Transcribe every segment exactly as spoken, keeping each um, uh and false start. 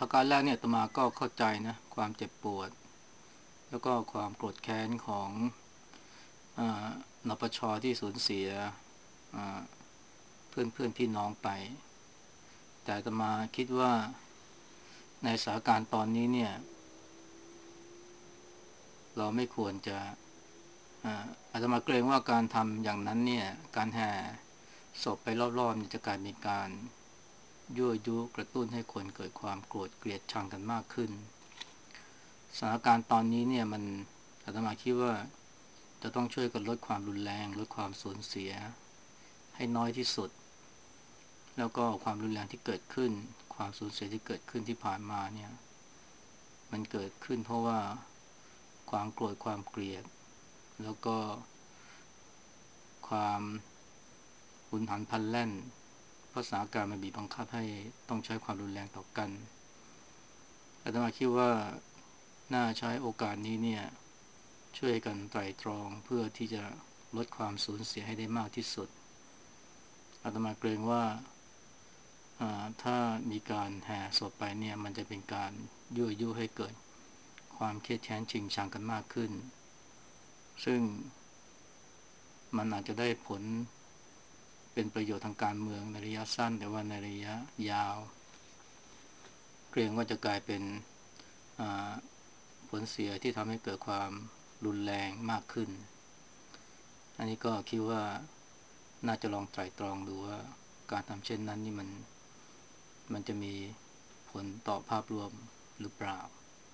ประการแรกเนี่ยอาตมาก็เข้าใจนะความเจ็บปวดแล้วก็ความโกรธแค้นของอานปชที่สูญเสียเพื่อนเพื่อนพี่น้องไปแต่อาตมาคิดว่าในสถานการณ์ตอนนี้เนี่ยเราไม่ควรจะอาตมาเกรงว่าการทำอย่างนั้นเนี่ยการแห่ศพไปรอบๆจะกลายเป็นการยั่วยุกระตุ้นให้คนเกิดความโกรธเกลียดชังกันมากขึ้นสถานการณ์ตอนนี้เนี่ยมันอาตมาคิดว่าจะต้องช่วยกันลดความรุนแรงลดความสูญเสียให้น้อยที่สุดแล้วก็ความรุนแรงที่เกิดขึ้นความสูญเสียที่เกิดขึ้นที่ผ่านมาเนี่ยมันเกิดขึ้นเพราะว่าความโกรธความเกลียดแล้วก็ความหุนหันพลันแล่นเพราะสถานการณ์มันบีบบังคับให้ต้องใช้ความรุนแรงต่อกันอาตมาคิดว่าน่าใช้โอกาสนี้เนี่ยช่วยกันไตร่ตรองเพื่อที่จะลดความสูญเสียให้ได้มากที่สุดอาตมาเกรงว่าถ้ามีการแห่ศพไปเนี่ยมันจะเป็นการยั่วยุให้เกิดความเครียดแค้นชิงชังกันมากขึ้นซึ่งมันอาจจะได้ผลเป็นประโยชน์ทางการเมืองในระยะสั้นแต่ว่าในระยะยาวเกรงว่าจะกลายเป็นผลเสียที่ทำให้เกิดความรุนแรงมากขึ้นอันนี้ก็คิดว่าน่าจะลองไตร่ตรองดูว่าการทำเช่นนั้นนี่มันมันจะมีผลต่อภาพรวมหรือเปล่า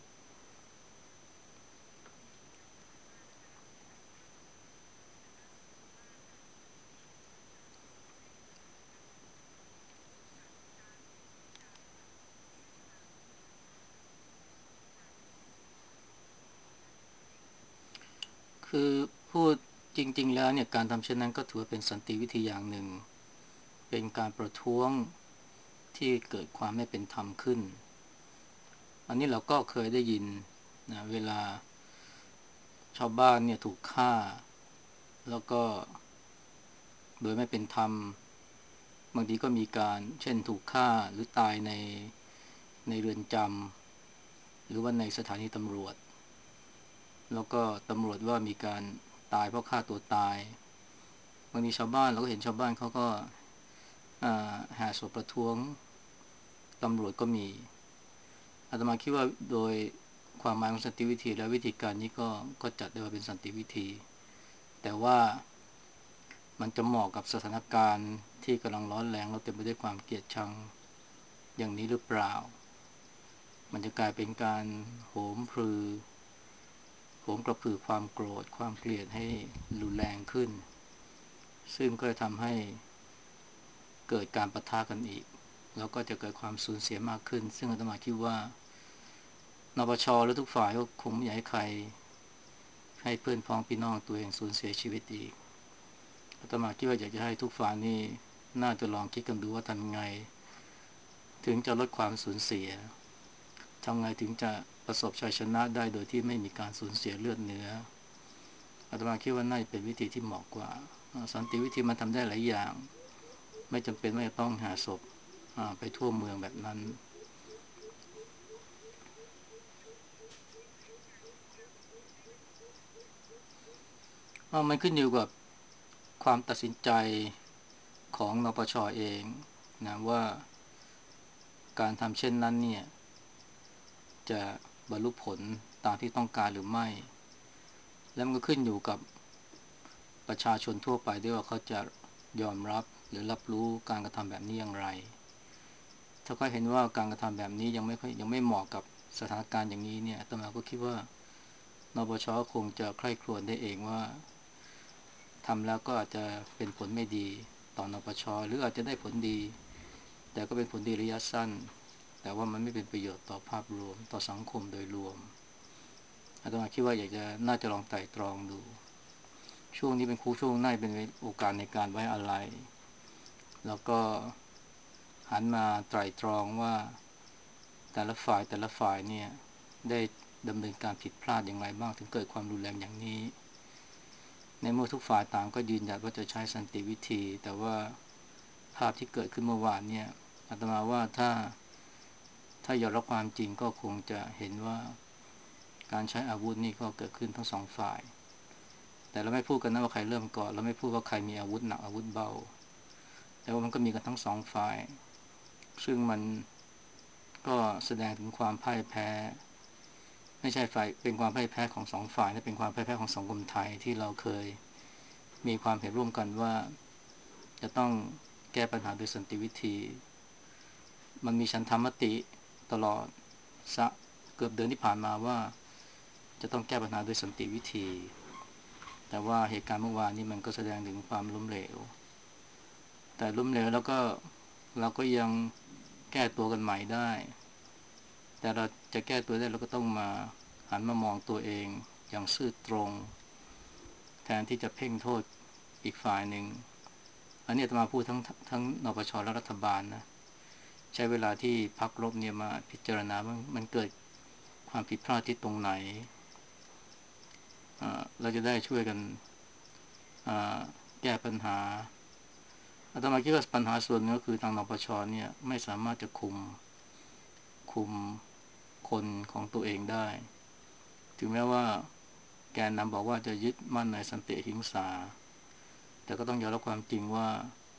คือพูดจริงๆแล้วเนี่ยการทำเช่นนั้นก็ถือว่าเป็นสันติวิธีอย่างหนึ่งเป็นการประท้วงที่เกิดความไม่เป็นธรรมขึ้นอันนี้เราก็เคยได้ยินนะเวลาชาวบ้านเนี่ยถูกฆ่าแล้วก็โดยไม่เป็นธรรมบางทีก็มีการเช่นถูกฆ่าหรือตายในในเรือนจำหรือว่าในสถานีตำรวจแล้วก็ตำรวจว่ามีการตายเพราะฆ่าตัวตายบางทีชาวบ้านเราก็เห็นชาวบ้านเขาก็แห่ศพประท้วงตำรวจก็มีอาตมาคิดว่าโดยความหมายของสันติวิธีและวิธีการนี้ก็ก็จัดได้ว่าเป็นสันติวิธีแต่ว่ามันจะเหมาะกับสถานการณ์ที่กำลังร้อนแรงแล้วเต็มไปด้วยความเกลียดชังอย่างนี้หรือเปล่ามันจะกลายเป็นการโหมพรือโหมกระพือความโกรธความเกลียดให้รุนแรงขึ้นซึ่งก็จะทำให้เกิดการปะทะกันอีกแล้วก็จะเกิดความสูญเสียมากขึ้นซึ่งอาตมาคิดว่านปชและทุกฝ่ายก็คงไม่อยากให้ใครให้เพื่อนพ้องพี่น้องตัวเองสูญเสียชีวิตอีกอาตมาคิดว่าอยากจะให้ทุกฝ่ายนี่น่าจะลองคิดกันดูว่าทำยังไงถึงจะลดความสูญเสียทำไงถึงจะประสบชัยชนะได้โดยที่ไม่มีการสูญเสียเลือดเนื้ออาตมาคิดว่าน่าจะเป็นวิธีที่เหมาะกว่าสันติวิธีมันทำได้หลายอย่างไม่จำเป็นว่าจะต้องหาศพไปทั่วเมืองแบบนั้นมันขึ้นอยู่กับความตัดสินใจของนปชเองนะว่าการทำเช่นนั้นเนี่ยจะบรรลุผลตามที่ต้องการหรือไม่แล้วมันก็ขึ้นอยู่กับประชาชนทั่วไปด้วยว่าเขาจะยอมรับหรือรับรู้การกระทำแบบนี้อย่างไรถ้าเขาเห็นว่าการกระทำแบบนี้ยังไม่ค่อยยังไม่เหมาะกับสถานการณ์อย่างนี้เนี่ยอาตมาก็คิดว่านปชคงจะใคร่ครวญได้เองว่าทำแล้วก็อาจจะเป็นผลไม่ดีต่อนปชหรืออาจจะได้ผลดีแต่ก็เป็นผลดีระยะสั้นแต่ว่ามันไม่เป็นประโยชน์ต่อภาพรวมต่อสังคมโดยรวมอาตมาคิดว่าอยากจะน่าจะลองไตร่ตรองดูช่วงนี้เป็นคู่ช่วงน่าจะเป็นโอกาสในการไว้อาลัยแล้วก็หันมาไตร่ตรองว่าแต่ละฝ่ายแต่ละฝ่ายเนี่ยได้ดำเนินการผิดพลาดอย่างไรบ้างถึงเกิดความรุนแรงอย่างนี้ในเมื่อทุกฝ่ายต่างก็ยืนยันว่าจะใช้สันติวิธีแต่ว่าภาพที่เกิดขึ้นเมื่อวานเนี่ยอาตมาว่าถ้าถ้ายอมรับความจริงก็คงจะเห็นว่าการใช้อาวุธนี่ก็เกิดขึ้นทั้งสองฝ่ายแต่เราไม่พูดกันนะว่าใครเริ่มก่อนเราไม่พูดว่าใครมีอาวุธหนักอาวุธเบาแต่ว่ามันก็มีกันทั้งสองฝ่ายซึ่งมันก็แสดงถึงความพ่ายแพ้ไม่ใช่ฝ่ายเป็นความพ่ายแพ้ของสองฝ่ายแต่เป็นความพ่ายแพ้ของสังคมไทยที่เราเคยมีความเห็นร่วมกันว่าจะต้องแก้ปัญหาโดยสันติวิธีมันมีฉันทามติตลอดสักเกือบเดือนที่ผ่านมาว่าจะต้องแก้ปัญหาโดยสันติวิธีแต่ว่าเหตุการณ์เมื่อวานนี้มันก็แสดงถึงความล้มเหลวแต่ล้มเหลวแล้วก็เราก็ยังแก้ตัวกันใหม่ได้แต่เราจะแก้ตัวได้เราก็ต้องมาหันมามองตัวเองอย่างซื่อตรงแทนที่จะเพ่งโทษอีกฝ่ายหนึ่งอันนี้อาตมาพูดทั้งทั้งนปชและรัฐบาลนะใช้เวลาที่พักรบเนี่ยมาพิจารณาว่ามันเกิดความผิดพลาดที่ตรงไหนเราจะได้ช่วยกันแก้ปัญหาอาตมาคิดว่าปัญหาส่วนนึงก็คือทางนปชเนี่ยไม่สามารถจะคุมคุมคนของตัวเองได้ถึงแม้ว่าแกนนำบอกว่าจะยึดมั่นในสันติอหิงสาแต่ก็ต้องยอมรับความจริงว่า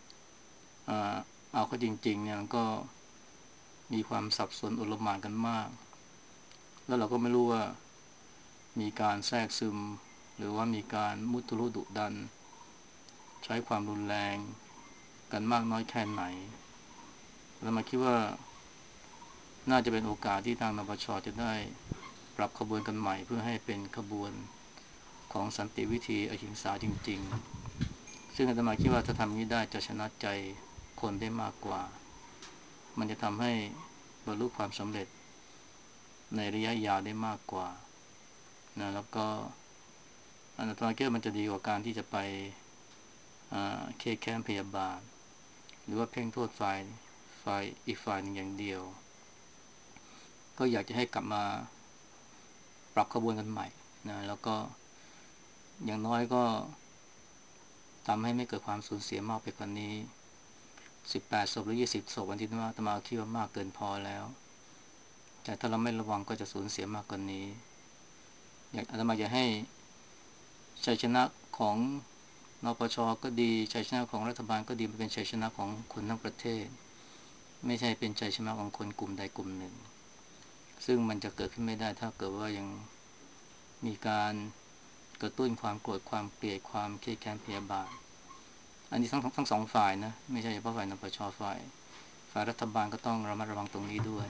เอาเข้าจริงๆเนี่ยก็มีความสับสนโอลหม่านกันมากแล้วเราก็ไม่รู้ว่ามีการแทรกซึมหรือว่ามีการมุทุรุดุดันใช้ความรุนแรงกันมากน้อยแค่ไหนแล้วมาคิดว่าน่าจะเป็นโอกาสที่ทางนปชจะได้ปรับขบวนกันใหม่เพื่อให้เป็นขบวนของสันติวิธีอหิงสาจริงๆซึ่งอาตมาคิดว่าถ้าทำนี้ได้จะชนะใจคนได้มากกว่ามันจะทำให้บรรลุความสำเร็จในระยะยาวได้มากกว่านะแล้วก็อาตมาคิดว่ามันจะดีกว่าการที่จะไปเคแค้นพยาบาทหรือว่าเพ่งโทษฝ่ายฝ่ายอีกฝ่ายหนึ่งอย่างเดียวก็อยากจะให้กลับมาปรับขบวนกันใหม่นะแล้วก็อย่างน้อยก็ทำให้ไม่เกิดความสูญเสียมากไปกว่านี้สิบแปดศพหรือยี่สิบศพวันที่ว่าอาตมาคิดว่ามากเกินพอแล้วแต่ถ้าเราไม่ระวังก็จะสูญเสียมากกว่านี้อยากอาตมาอยากให้ชัยชนะของนปชก็ดีชัยชนะของรัฐบาลก็ดีมันเป็นชัยชนะของคนทั้งประเทศไม่ใช่เป็นชัยชนะของคนกลุ่มใดกลุ่มหนึ่งซึ่งมันจะเกิดขึ้นไม่ได้ถ้าเกิดว่ายังมีการกระตุ้นความโกรธความเกลียดความเครียดแค้นพยาบาทอันนี้ทั้งทั้งสองฝ่ายนะไม่ใช่เฉพาะฝ่ายนปชฝ่ายฝ่ายรัฐบาลก็ต้องระมัดระวังตรงนี้ด้วย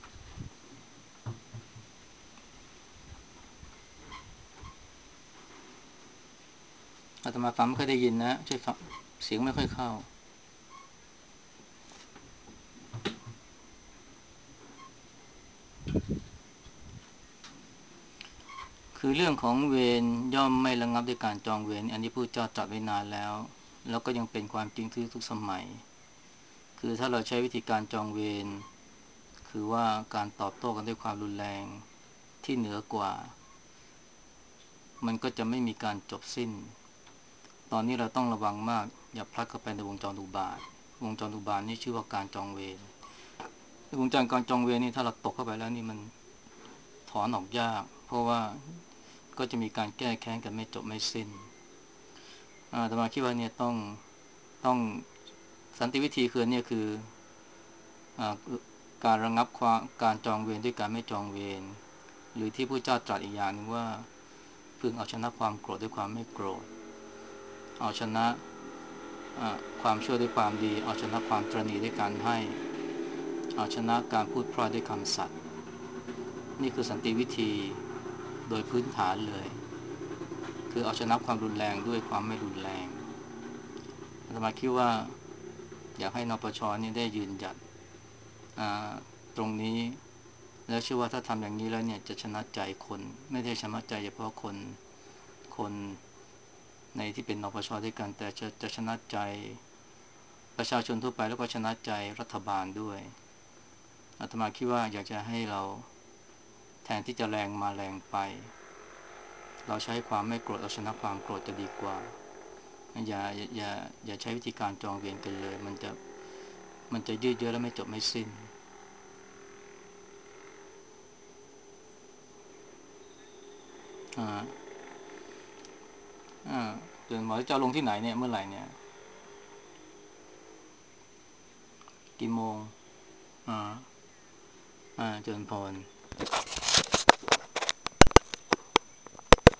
อาตมาฟังไม่ค่อยได้ยินนะช่วยฟังเสียงไม่ค่อยเข้าคือเรื่องของเวรย่อมไม่ระงับด้วยการจองเวรอันนี้พระเจ้าตรัสไว้นานแล้วแล้วก็ยังเป็นความจริงทุกสมัยคือถ้าเราใช้วิธีการจองเวรคือว่าการตอบโต้กันด้วยความรุนแรงที่เหนือกว่ามันก็จะไม่มีการจบสิ้นตอนนี้เราต้องระวังมากอย่าพลัดเข้าไปในวงจรอุบาทวงจรอุบาทนี่ชื่อว่าการจองเวรวงจรการจองเวรนี่ถ้าเราตกเข้าไปแล้วนี่มันถอนออกยากเพราะว่าก็จะมีการแก้แค้นกันไม่จบไม่สิ้นอาตมาคิดว่าเนี่ยต้องต้องสันติวิธีคือเนี่ยคืออ่าการระงับความการจองเวรด้วยการไม่จองเวรหรือที่พระเจ้าตรัสอีกอย่างหนึ่งว่าพึงเอาชนะความโกรธด้วยความไม่โกรธเอาชนะความชั่วด้วยความดีเอาชนะความตระหนี่ด้วยการให้เอาชนะการพูดเพราะด้วยคำสัตย์นี่คือสันติวิธีโดยพื้นฐานเลยคือเอาชนะความรุนแรงด้วยความไม่รุนแรงอาตมาคิดว่าอยากให้นปชนี่ได้ยืนหยัดตรงนี้แล้วเชื่อว่าถ้าทำอย่างนี้แล้วเนี่ยจะชนะใจคนไม่ได้ชนะใจเฉพาะคนคนในที่เป็นนปชด้วยกันแต่จะจะชนะใจประชาชนทั่วไปแล้วก็ชนะใจรัฐบาลด้วยอาตมาคิดว่าอยากจะให้เราแทนที่จะแรงมาแรงไปเราใช้ความไม่โกรธเอาชนะความโกรธจะดีกว่าอย่าอย่าอย่าใช้วิธีการจองเวรกันเลยมันจะมันจะยืดเยื้อและไม่จบไม่สิ้นอ่าอ่าเดินหมอจะลงที่ไหนเนี่ยเมื่อไหร่เนี่ยกี่โมงอ่าอ่าเจริญพร